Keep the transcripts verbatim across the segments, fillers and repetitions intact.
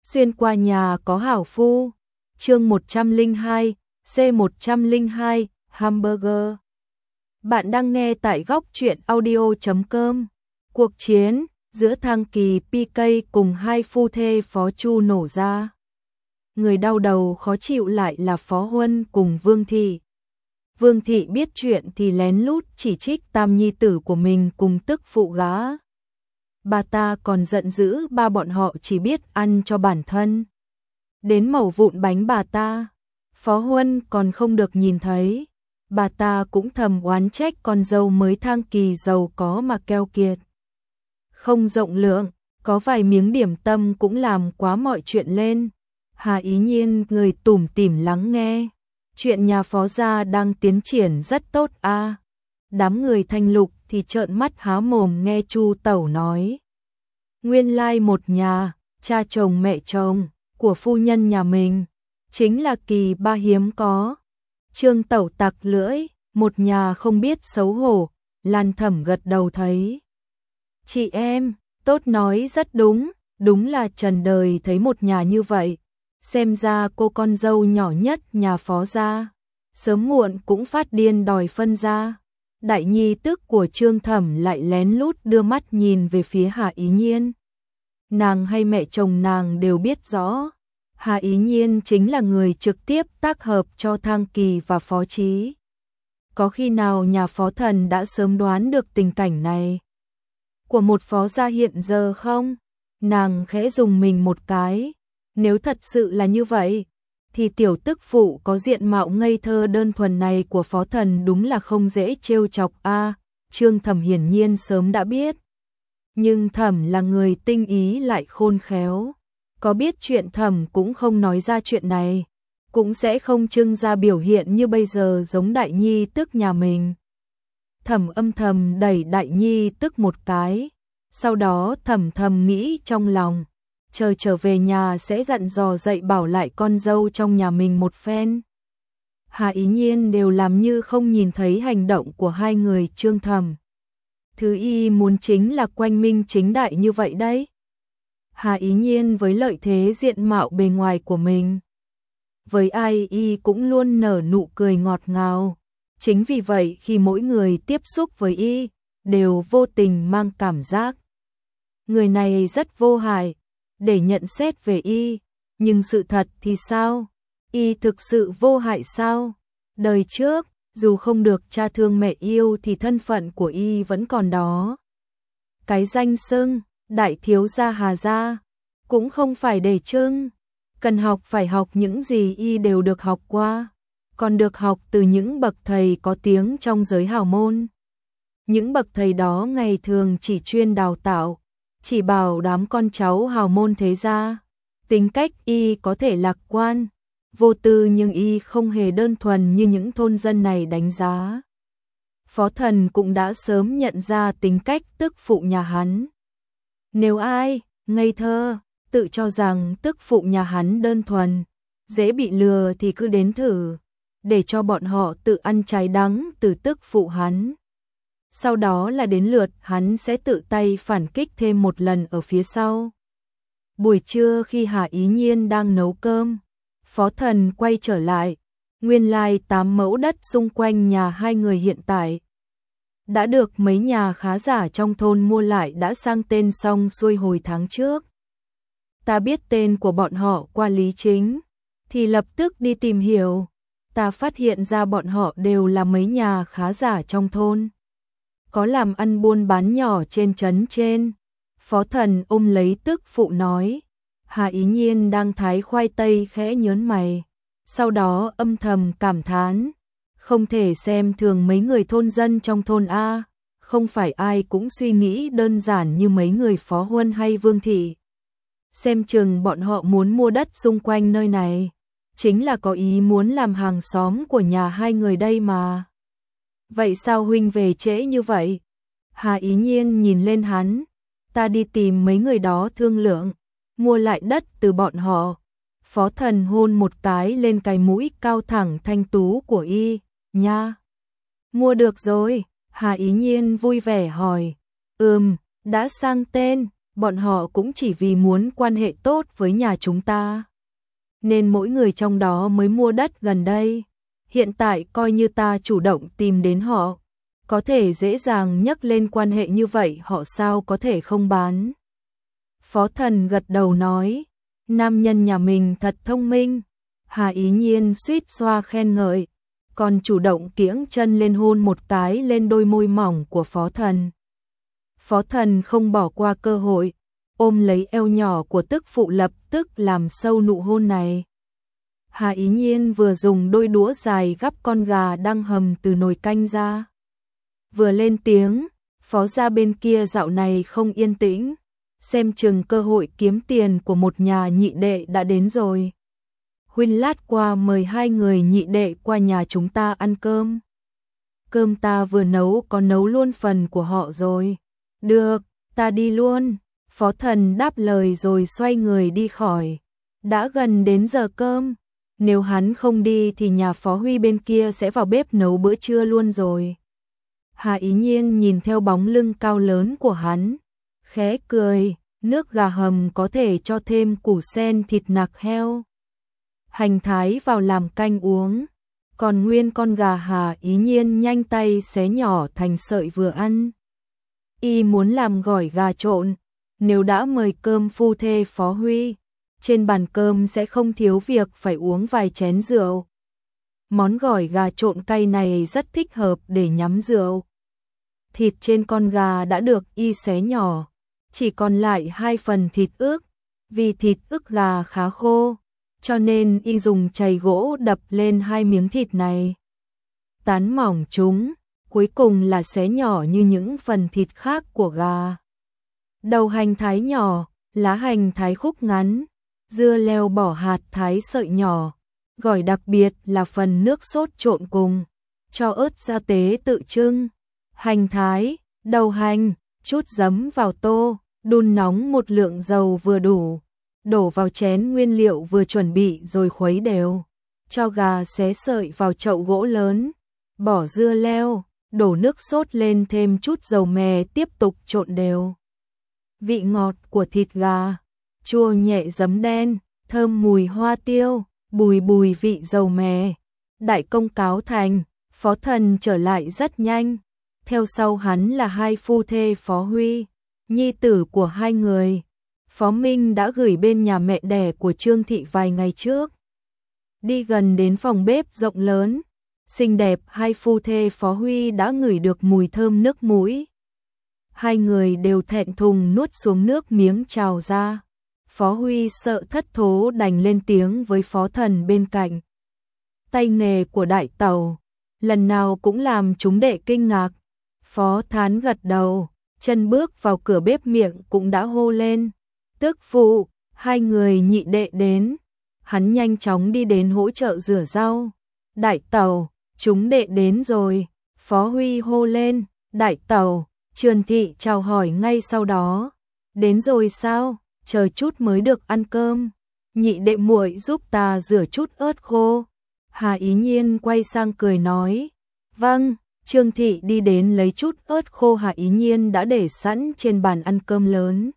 Xuyên qua nhà có hảo phu. Chương một trăm lẻ hai, C một trăm lẻ hai, Hamburger. Bạn đang nghe tại góc truyện audio chấm com. Cuộc chiến giữa Thang Kỳ pê ca cùng hai phu thê Phó Chu nổ ra. Người đau đầu khó chịu lại là Phó Huân cùng Vương Thị. Vương Thị biết chuyện thì lén lút chỉ trích tam nhi tử của mình cùng tức phụ gã. Bà ta còn giận dữ ba bọn họ chỉ biết ăn cho bản thân. Đến mẩu vụn bánh bà ta, Phó Huân còn không được nhìn thấy. Bà ta cũng thầm oán trách con dâu mới Thang Kỳ giàu có mà keo kiệt. Không rộng lượng, có vài miếng điểm tâm cũng làm quá mọi chuyện lên. Hà Ý Nhiên người tủm tỉm lắng nghe. Chuyện nhà Phó gia đang tiến triển rất tốt a. À. Đám người Thanh Lục thì trợn mắt há mồm nghe Chu Tẩu nói. Nguyên lai một nhà, cha chồng mẹ chồng của phu nhân nhà mình, chính là kỳ ba hiếm có. Trương Tẩu tặc lưỡi, một nhà không biết xấu hổ, Lan Thẩm gật đầu thấy. Chị em, tốt nói rất đúng, đúng là trần đời thấy một nhà như vậy. Xem ra cô con dâu nhỏ nhất nhà Phó gia, sớm muộn cũng phát điên đòi phân ra. Đại nhi tức của Trương Thẩm lại lén lút đưa mắt nhìn về phía Hà Ý Nhiên. Nàng hay mẹ chồng nàng đều biết rõ, Hà Ý Nhiên chính là người trực tiếp tác hợp cho Thang Kỳ và Phó Chí. Có khi nào nhà Phó Thần đã sớm đoán được tình cảnh này của một phó gia hiện giờ không? Nàng khẽ dùng mình một cái. Nếu thật sự là như vậy, thì tiểu tức phụ có diện mạo ngây thơ đơn thuần này của Phó Thần đúng là không dễ trêu chọc a. À, Trương Thẩm hiển nhiên sớm đã biết. Nhưng Thẩm là người tinh ý lại khôn khéo. Có biết chuyện Thẩm cũng không nói ra chuyện này. Cũng sẽ không trưng ra biểu hiện như bây giờ giống Đại Nhi tức nhà mình. Thẩm âm thầm đẩy Đại Nhi tức một cái. Sau đó Thẩm thầm nghĩ trong lòng. Chờ trở về nhà sẽ dặn dò dạy bảo lại con dâu trong nhà mình một phen. Hà Ý Nhiên đều làm như không nhìn thấy hành động của hai người Trương Thẩm. Thứ y muốn chính là quanh minh chính đại như vậy đấy. Hà Ý Nhiên với lợi thế diện mạo bề ngoài của mình, với ai y cũng luôn nở nụ cười ngọt ngào. Chính vì vậy khi mỗi người tiếp xúc với y, đều vô tình mang cảm giác người này rất vô hại. Để nhận xét về y, nhưng sự thật thì sao? Y thực sự vô hại sao? Đời trước, dù không được cha thương mẹ yêu thì thân phận của y vẫn còn đó. Cái danh xưng đại thiếu gia Hà gia cũng không phải để trưng, cần học phải học những gì y đều được học qua, còn được học từ những bậc thầy có tiếng trong giới hào môn. Những bậc thầy đó ngày thường chỉ chuyên đào tạo, chỉ bảo đám con cháu hào môn thế gia. Tính cách y có thể lạc quan, vô tư nhưng y không hề đơn thuần như những thôn dân này đánh giá. Phó Thần cũng đã sớm nhận ra tính cách tức phụ nhà hắn. Nếu ai ngây thơ, tự cho rằng tức phụ nhà hắn đơn thuần, dễ bị lừa thì cứ đến thử, để cho bọn họ tự ăn trái đắng từ tức phụ hắn. Sau đó là đến lượt hắn sẽ tự tay phản kích thêm một lần ở phía sau. Buổi trưa khi Hà Ý Nhiên đang nấu cơm, Phó Thần quay trở lại. Nguyên lai tám mẫu đất xung quanh nhà hai người hiện tại đã được mấy nhà khá giả trong thôn mua lại đã sang tên xong xuôi hồi tháng trước. Ta biết tên của bọn họ qua Lý Chính, thì lập tức đi tìm hiểu. Ta phát hiện ra bọn họ đều là mấy nhà khá giả trong thôn, có làm ăn buôn bán nhỏ trên trấn trên. Phó Thần ôm lấy tức phụ nói. Hà Ý Nhiên đang thái khoai tây khẽ nhớn mày, sau đó âm thầm cảm thán. Không thể xem thường mấy người thôn dân trong thôn A, không phải ai cũng suy nghĩ đơn giản như mấy người Phó Huân hay Vương Thị. Xem chừng bọn họ muốn mua đất xung quanh nơi này, chính là có ý muốn làm hàng xóm của nhà hai người đây mà. Vậy sao huynh về trễ như vậy? Hà Ý Nhiên nhìn lên hắn. Ta đi tìm mấy người đó thương lượng, mua lại đất từ bọn họ. Phó Thần hôn một cái lên cái mũi cao thẳng thanh tú của y. Nha! Mua được rồi. Hà Ý Nhiên vui vẻ hỏi. Ừm, đã sang tên. bọn họ cũng chỉ vì muốn quan hệ tốt với nhà chúng ta. Nên mỗi người trong đó mới mua đất gần đây. Hiện tại coi như ta chủ động tìm đến họ, có thể dễ dàng nhắc lên quan hệ như vậy, họ sao có thể không bán. Phó Thần gật đầu nói, nam nhân nhà mình thật thông minh. Hà Ý Nhiên suýt xoa khen ngợi, còn chủ động kiễng chân lên hôn một cái lên đôi môi mỏng của Phó Thần. Phó Thần không bỏ qua cơ hội, ôm lấy eo nhỏ của tức phụ lập tức làm sâu nụ hôn này. Hà Ý Nhiên vừa dùng đôi đũa dài gắp con gà đang hầm từ nồi canh ra. Vừa lên tiếng, Phó gia bên kia dạo này không yên tĩnh, xem chừng cơ hội kiếm tiền của một nhà nhị đệ đã đến rồi. Huynh lát qua mời hai người nhị đệ qua nhà chúng ta ăn cơm. Cơm ta vừa nấu có nấu luôn phần của họ rồi. Được, ta đi luôn. Phó Thần đáp lời rồi xoay người đi khỏi. Đã gần đến giờ cơm, nếu hắn không đi thì nhà Phó Huy bên kia sẽ vào bếp nấu bữa trưa luôn rồi. Hà Ý Nhiên nhìn theo bóng lưng cao lớn của hắn, khẽ cười, nước gà hầm có thể cho thêm củ sen thịt nạc heo. Hành thái vào làm canh uống, còn nguyên con gà Hà Ý Nhiên nhanh tay xé nhỏ thành sợi vừa ăn. Y muốn làm gỏi gà trộn, nếu đã mời cơm phu thê Phó Huy, trên bàn cơm sẽ không thiếu việc phải uống vài chén rượu. Món gỏi gà trộn cay này rất thích hợp để nhắm rượu. Thịt trên con gà đã được y xé nhỏ, chỉ còn lại hai phần thịt ức, vì thịt ức gà khá khô, cho nên y dùng chày gỗ đập lên hai miếng thịt này. Tán mỏng chúng, cuối cùng là xé nhỏ như những phần thịt khác của gà. Đầu hành thái nhỏ, lá hành thái khúc ngắn, dưa leo bỏ hạt thái sợi nhỏ, gỏi đặc biệt là phần nước sốt trộn cùng, cho ớt gia tế tự trưng, hành thái, đầu hành, chút giấm vào tô, đun nóng một lượng dầu vừa đủ, đổ vào chén nguyên liệu vừa chuẩn bị rồi khuấy đều, cho gà xé sợi vào chậu gỗ lớn, bỏ dưa leo, đổ nước sốt lên thêm chút dầu mè tiếp tục trộn đều. Vị ngọt của thịt gà, chua nhẹ giấm đen, thơm mùi hoa tiêu, bùi bùi vị dầu mè. Đại công cáo thành, Phó Thần trở lại rất nhanh. Theo sau hắn là hai phu thê Phó Huy, nhi tử của hai người. Phó Minh đã gửi bên nhà mẹ đẻ của Trương Thị vài ngày trước. Đi gần đến phòng bếp rộng lớn, xinh đẹp hai phu thê Phó Huy đã ngửi được mùi thơm nước mũi. Hai người đều thẹn thùng nuốt xuống nước miếng trào ra. Phó Huy sợ thất thố đành lên tiếng với Phó Thần bên cạnh. Tay nghề của đại tẩu, lần nào cũng làm chúng đệ kinh ngạc. Phó Thán gật đầu, chân bước vào cửa bếp miệng cũng đã hô lên. Tức phụ, hai người nhị đệ đến. Hắn nhanh chóng đi đến hỗ trợ rửa rau. Đại tẩu, chúng đệ đến rồi. Phó Huy hô lên, đại tẩu. Trườn Thị chào hỏi ngay sau đó. Đến rồi sao? Chờ chút mới được ăn cơm. Nhị đệ muội giúp ta rửa chút ớt khô. Hà Ý Nhiên quay sang cười nói. Vâng, Trương Thị đi đến lấy chút ớt khô Hà Ý Nhiên đã để sẵn trên bàn ăn cơm lớn.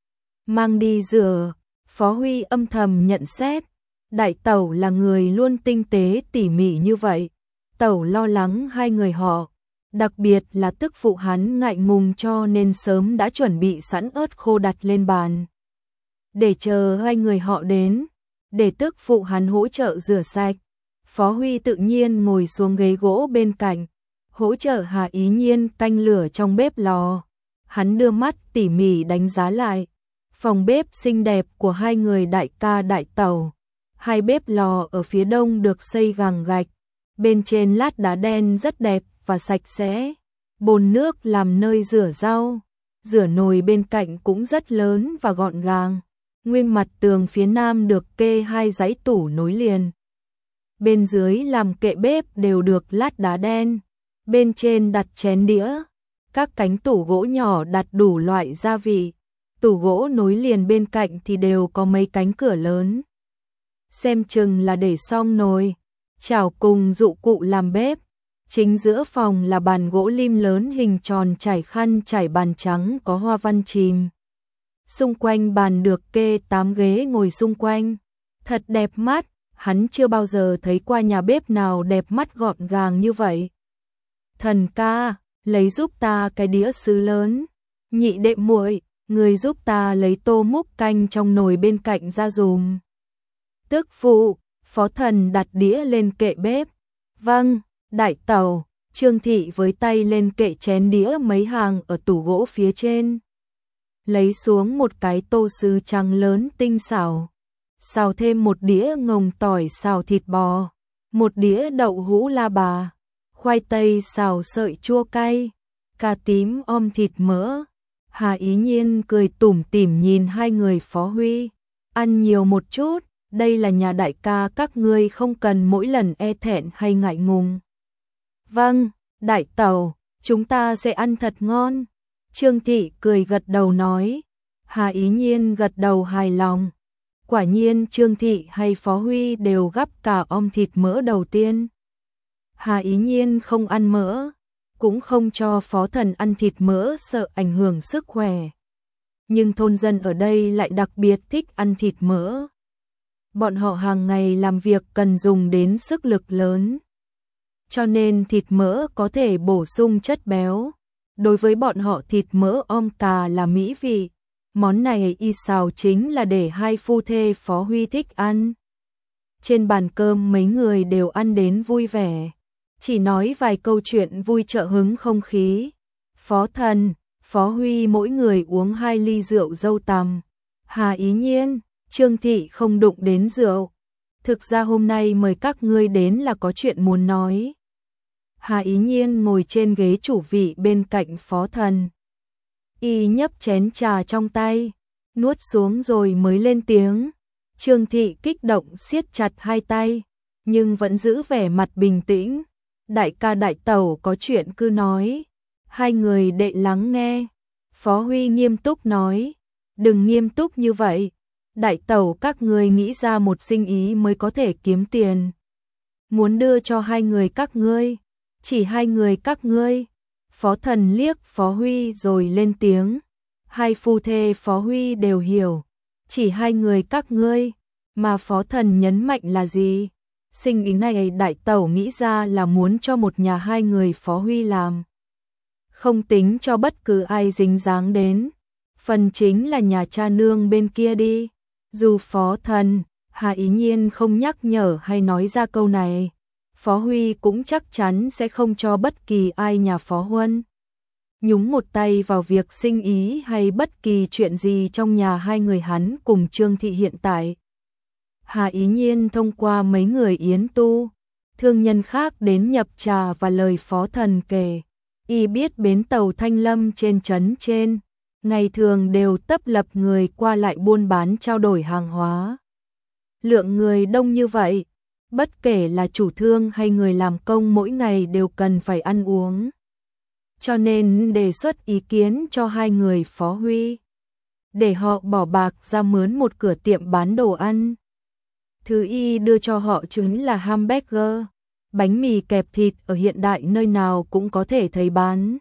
Mang đi rửa. Phó Huy âm thầm nhận xét. Đại tẩu là người luôn tinh tế tỉ mỉ như vậy. Tẩu lo lắng hai người họ. Đặc biệt là tức phụ hắn ngại ngùng cho nên sớm đã chuẩn bị sẵn ớt khô đặt lên bàn. Để chờ hai người họ đến, để tức phụ hắn hỗ trợ rửa sạch. Phó Huy tự nhiên ngồi xuống ghế gỗ bên cạnh, hỗ trợ Hà Ý Nhiên canh lửa trong bếp lò. Hắn đưa mắt tỉ mỉ đánh giá lại phòng bếp xinh đẹp của hai người đại ca đại tẩu. Hai bếp lò ở phía đông được xây gàng gạch, bên trên lát đá đen rất đẹp và sạch sẽ. Bồn nước làm nơi rửa rau, rửa nồi bên cạnh cũng rất lớn và gọn gàng. Nguyên mặt tường phía nam được kê hai dãy tủ nối liền. Bên dưới làm kệ bếp đều được lát đá đen. Bên trên đặt chén đĩa. Các cánh tủ gỗ nhỏ đặt đủ loại gia vị. Tủ gỗ nối liền bên cạnh thì đều có mấy cánh cửa lớn. Xem chừng là để xong nồi, chảo cùng dụng cụ làm bếp. Chính giữa phòng là bàn gỗ lim lớn hình tròn trải khăn trải bàn trắng có hoa văn chìm. xung quanh bàn được kê tám ghế ngồi xung quanh, thật đẹp mắt, hắn chưa bao giờ thấy qua nhà bếp nào đẹp mắt gọn gàng như vậy. Thần ca, lấy giúp ta cái đĩa sứ lớn, nhị đệ muội, người giúp ta lấy tô múc canh trong nồi bên cạnh ra dùm. Tức phụ, phó thần đặt đĩa lên kệ bếp. Vâng, đại tẩu, Trương Thị với tay lên kệ chén đĩa mấy hàng ở tủ gỗ phía trên. Lấy xuống một cái tô sứ trắng lớn tinh xảo. Xào thêm một đĩa ngồng tỏi xào thịt bò, một đĩa đậu hũ la bà, khoai tây xào sợi chua cay, cà tím om thịt mỡ. Hà Ý Nhiên cười tủm tỉm nhìn hai người Phó Huy. Ăn nhiều một chút, đây là nhà đại ca các ngươi, không cần mỗi lần e thẹn hay ngại ngùng. Vâng, đại tẩu, chúng ta sẽ ăn thật ngon. Trương Thị cười gật đầu nói. Hà Ý Nhiên gật đầu hài lòng. Quả nhiên Trương Thị hay Phó Huy đều gắp cả om thịt mỡ đầu tiên. Hà Ý Nhiên không ăn mỡ, cũng không cho Phó Thần ăn thịt mỡ sợ ảnh hưởng sức khỏe. Nhưng thôn dân ở đây lại đặc biệt thích ăn thịt mỡ. Bọn họ hàng ngày làm việc cần dùng đến sức lực lớn. Cho nên thịt mỡ có thể bổ sung chất béo. Đối với bọn họ thịt mỡ om cà là mỹ vị. Món này y xào chính là để hai phu thê Phó Huy thích ăn. Trên bàn cơm mấy người đều ăn đến vui vẻ. Chỉ nói vài câu chuyện vui trợ hứng không khí. Phó Thần, Phó Huy mỗi người uống hai ly rượu dâu tằm. Hà Ý Nhiên, Trương Thị không đụng đến rượu. Thực ra hôm nay mời các ngươi đến là có chuyện muốn nói. Hà Ý Nhiên ngồi trên ghế chủ vị bên cạnh Phó Thần. Y nhấp chén trà trong tay, nuốt xuống rồi mới lên tiếng. Trương Thị kích động siết chặt hai tay, nhưng vẫn giữ vẻ mặt bình tĩnh. Đại ca đại tẩu có chuyện cứ nói. Hai người đệ lắng nghe. Phó Huy nghiêm túc nói. Đừng nghiêm túc như vậy. Đại tẩu các người nghĩ ra một sinh ý mới có thể kiếm tiền. Muốn đưa cho hai người các ngươi. Chỉ hai người các ngươi. Phó Thần liếc Phó Huy rồi lên tiếng. Hai phu thê Phó Huy đều hiểu. Chỉ hai người các ngươi. Mà Phó Thần nhấn mạnh là gì? Sinh ý này đại tẩu nghĩ ra là muốn cho một nhà hai người Phó Huy làm. Không tính cho bất cứ ai dính dáng đến. Phần chính là nhà cha nương bên kia đi. Dù Phó Thần, Hà Ý Nhiên không nhắc nhở hay nói ra câu này, Phó Huy cũng chắc chắn sẽ không cho bất kỳ ai nhà Phó Huân nhúng một tay vào việc sinh ý hay bất kỳ chuyện gì trong nhà hai người hắn cùng Trương Thị hiện tại. Hà Ý Nhiên thông qua mấy người Yến Tu, thương nhân khác đến nhập trà và lời Phó Thần kể, y biết bến tàu Thanh Lâm trên trấn trên, ngày thường đều tấp lập người qua lại buôn bán trao đổi hàng hóa. Lượng người đông như vậy, bất kể là chủ thương hay người làm công mỗi ngày đều cần phải ăn uống. Cho nên đề xuất ý kiến cho hai người Phó Huy, để họ bỏ bạc ra mướn một cửa tiệm bán đồ ăn. Thứ y đưa cho họ chính là hamburger, bánh mì kẹp thịt ở hiện đại nơi nào cũng có thể thấy bán.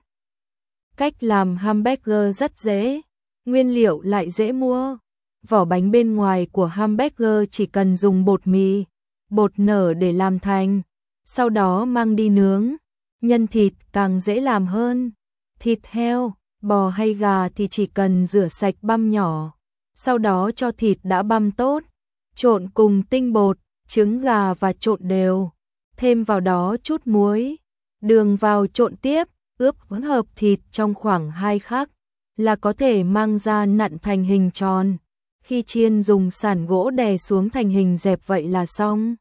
Cách làm hamburger rất dễ, nguyên liệu lại dễ mua. Vỏ bánh bên ngoài của hamburger chỉ cần dùng bột mì, bột nở để làm thành, sau đó mang đi nướng. Nhân thịt càng dễ làm hơn. Thịt heo, bò hay gà thì chỉ cần rửa sạch băm nhỏ, sau đó cho thịt đã băm tốt, trộn cùng tinh bột, trứng gà và trộn đều, thêm vào đó chút muối, đường vào trộn tiếp, ướp hỗn hợp thịt trong khoảng hai khắc là có thể mang ra nặn thành hình tròn. Khi chiên dùng sàn gỗ đè xuống thành hình dẹp vậy là xong.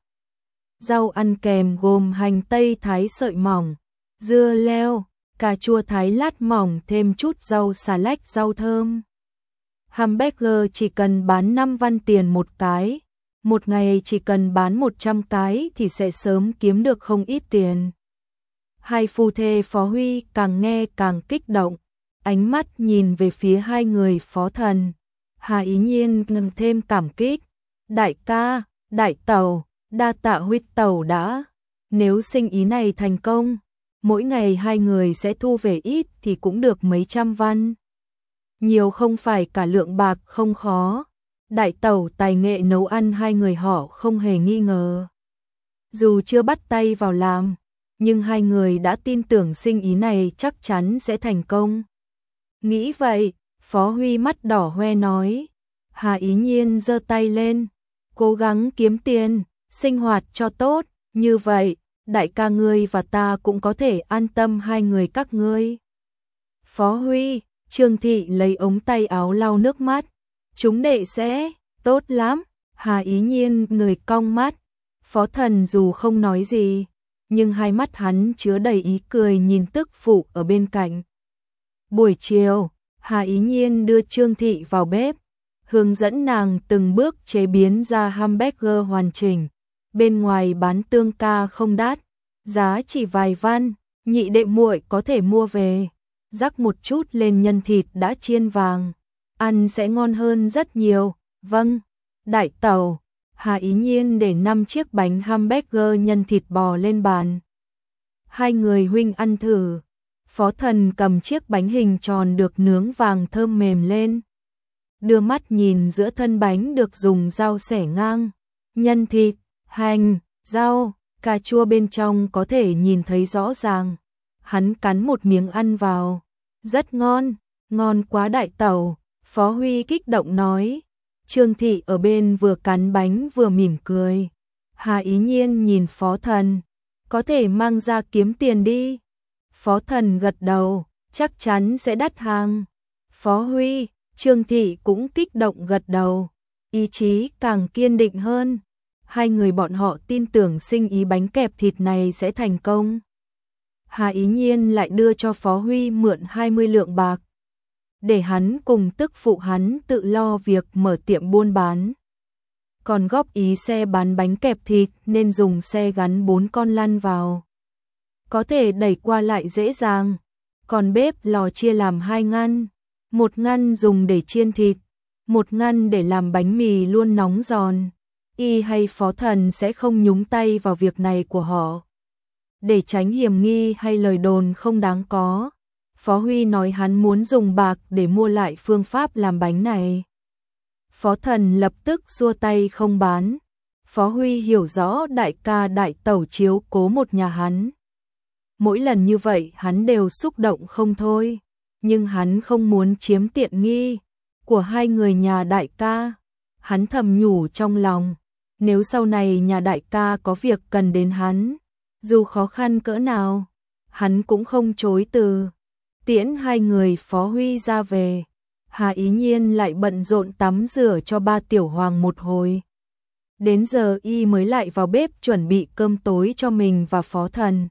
Rau ăn kèm gồm hành tây thái sợi mỏng, dưa leo, cà chua thái lát mỏng, thêm chút rau xà lách, rau thơm. Hamburger chỉ cần bán năm văn tiền một cái, một ngày chỉ cần bán một trăm cái thì sẽ sớm kiếm được không ít tiền. Hai phu thê Phó Huy càng nghe càng kích động, ánh mắt nhìn về phía hai người Phó Thần. Hà Ý Nhiên nâng thêm cảm kích. Đại ca, đại tẩu, đa tạ Huy tẩu đã. Nếu sinh ý này thành công, mỗi ngày hai người sẽ thu về ít thì cũng được mấy trăm văn. nhiều không phải cả lượng bạc không khó. Đại tẩu tài nghệ nấu ăn hai người họ không hề nghi ngờ. Dù chưa bắt tay vào làm, nhưng hai người đã tin tưởng sinh ý này chắc chắn sẽ thành công. Nghĩ vậy, Phó Huy mắt đỏ hoe nói. Hà Ý Nhiên giơ tay lên, cố gắng kiếm tiền, sinh hoạt cho tốt, như vậy, đại ca ngươi và ta cũng có thể an tâm hai người các ngươi. Phó Huy, Trương Thị lấy ống tay áo lau nước mắt, chúng đệ sẽ, tốt lắm. Hà Ý Nhiên người cong mắt, Phó Thần dù không nói gì, nhưng hai mắt hắn chứa đầy ý cười nhìn tức phụ ở bên cạnh. Buổi chiều, Hà Ý Nhiên đưa Trương Thị vào bếp, hướng dẫn nàng từng bước chế biến ra hamburger hoàn chỉnh. Bên ngoài bán tương ca không đắt, giá chỉ vài văn, nhị đệ muội có thể mua về, rắc một chút lên nhân thịt đã chiên vàng, ăn sẽ ngon hơn rất nhiều. Vâng, đại tẩu. Hà Ý Nhiên để năm chiếc bánh hamburger nhân thịt bò lên bàn. Hai người huynh ăn thử. Phó Thần cầm chiếc bánh hình tròn được nướng vàng thơm mềm lên, đưa mắt nhìn giữa thân bánh được dùng dao xẻ ngang, nhân thịt, hành, rau, cà chua bên trong có thể nhìn thấy rõ ràng. Hắn cắn một miếng ăn vào, rất ngon, ngon quá đại tẩu. Phó Huy kích động nói. Trương Thị ở bên vừa cắn bánh vừa mỉm cười. Hà Ý Nhiên nhìn Phó Thần, có thể mang ra kiếm tiền đi. Phó Thần gật đầu, chắc chắn sẽ đắt hàng. Phó Huy, Trương Thị cũng kích động gật đầu, ý chí càng kiên định hơn. Hai người bọn họ tin tưởng sinh ý bánh kẹp thịt này sẽ thành công. Hà Ý Nhiên lại đưa cho Phó Huy mượn hai mươi lượng bạc, để hắn cùng tức phụ hắn tự lo việc mở tiệm buôn bán. Còn góp ý xe bán bánh kẹp thịt nên dùng xe gắn bốn con lăn vào, có thể đẩy qua lại dễ dàng. Còn bếp lò chia làm hai ngăn, một ngăn dùng để chiên thịt, một ngăn để làm bánh mì luôn nóng giòn. Y hay Phó Thần sẽ không nhúng tay vào việc này của họ, để tránh hiểm nghi hay lời đồn không đáng có. Phó Huy nói hắn muốn dùng bạc để mua lại phương pháp làm bánh này. Phó Thần lập tức xua tay không bán. Phó Huy hiểu rõ đại ca đại tẩu chiếu cố một nhà hắn. Mỗi lần như vậy hắn đều xúc động không thôi, nhưng hắn không muốn chiếm tiện nghi của hai người nhà đại ca. Hắn thầm nhủ trong lòng, nếu sau này nhà đại ca có việc cần đến hắn, dù khó khăn cỡ nào, hắn cũng không chối từ. Tiễn hai người Phó Huy ra về, Hà Ý Nhiên lại bận rộn tắm rửa cho ba tiểu hoàng một hồi. Đến giờ y mới lại vào bếp chuẩn bị cơm tối cho mình và Phó Thần.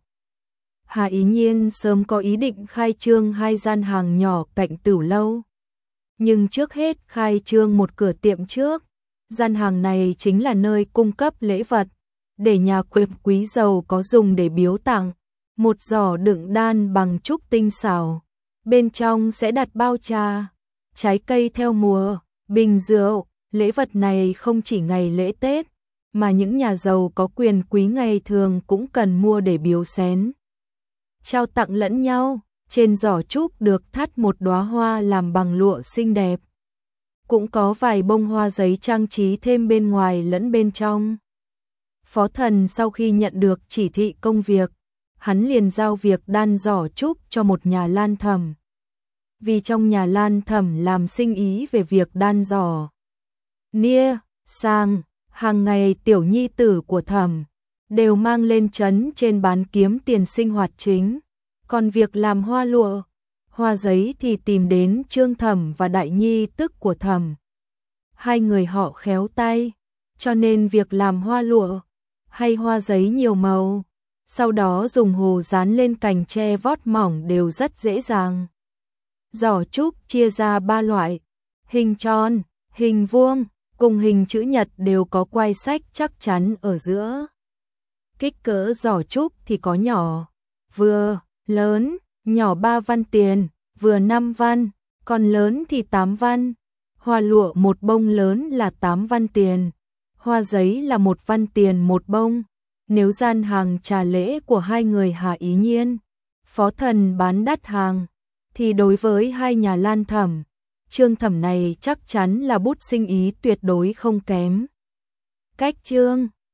Hà Ý Nhiên sớm có ý định khai trương hai gian hàng nhỏ cạnh Tửu Lâu, nhưng trước hết khai trương một cửa tiệm trước. Gian hàng này chính là nơi cung cấp lễ vật, để nhà quý quý giàu có dùng để biếu tặng. Một giỏ đựng đan bằng trúc tinh xảo, bên trong sẽ đặt bao trà, trái cây theo mùa, bình rượu. Lễ vật này không chỉ ngày lễ Tết, mà những nhà giàu có quyền quý ngày thường cũng cần mua để biếu xén, trao tặng lẫn nhau. Trên giỏ trúc được thắt một đóa hoa làm bằng lụa xinh đẹp, cũng có vài bông hoa giấy trang trí thêm bên ngoài lẫn bên trong. Phó Thần sau khi nhận được chỉ thị công việc, hắn liền giao việc đan giỏ trúc cho một nhà lan thẩm. Vì trong nhà lan thẩm làm sinh ý về việc đan giỏ nia, sang, hàng ngày tiểu nhi tử của thẩm đều mang lên trấn trên bán kiếm tiền sinh hoạt chính. Còn việc làm hoa lụa, hoa giấy thì tìm đến Trương Thẩm và đại nhi tức của thẩm. Hai người họ khéo tay, cho nên việc làm hoa lụa hay hoa giấy nhiều màu, sau đó dùng hồ dán lên cành tre vót mỏng đều rất dễ dàng. Giỏ trúc chia ra ba loại, hình tròn, hình vuông, cùng hình chữ nhật đều có quai sách chắc chắn ở giữa. Kích cỡ giỏ trúc thì có nhỏ, vừa, lớn, nhỏ ba văn tiền, vừa năm văn, còn lớn thì tám văn. Hoa lụa một bông lớn là tám văn tiền, hoa giấy là một văn tiền một bông. Nếu gian hàng trà lễ của hai người Hà Ý Nhiên, Phó Thần bán đắt hàng, thì đối với hai nhà lan thẩm, Trương Thẩm này chắc chắn là bút sinh ý tuyệt đối không kém. Cách Trương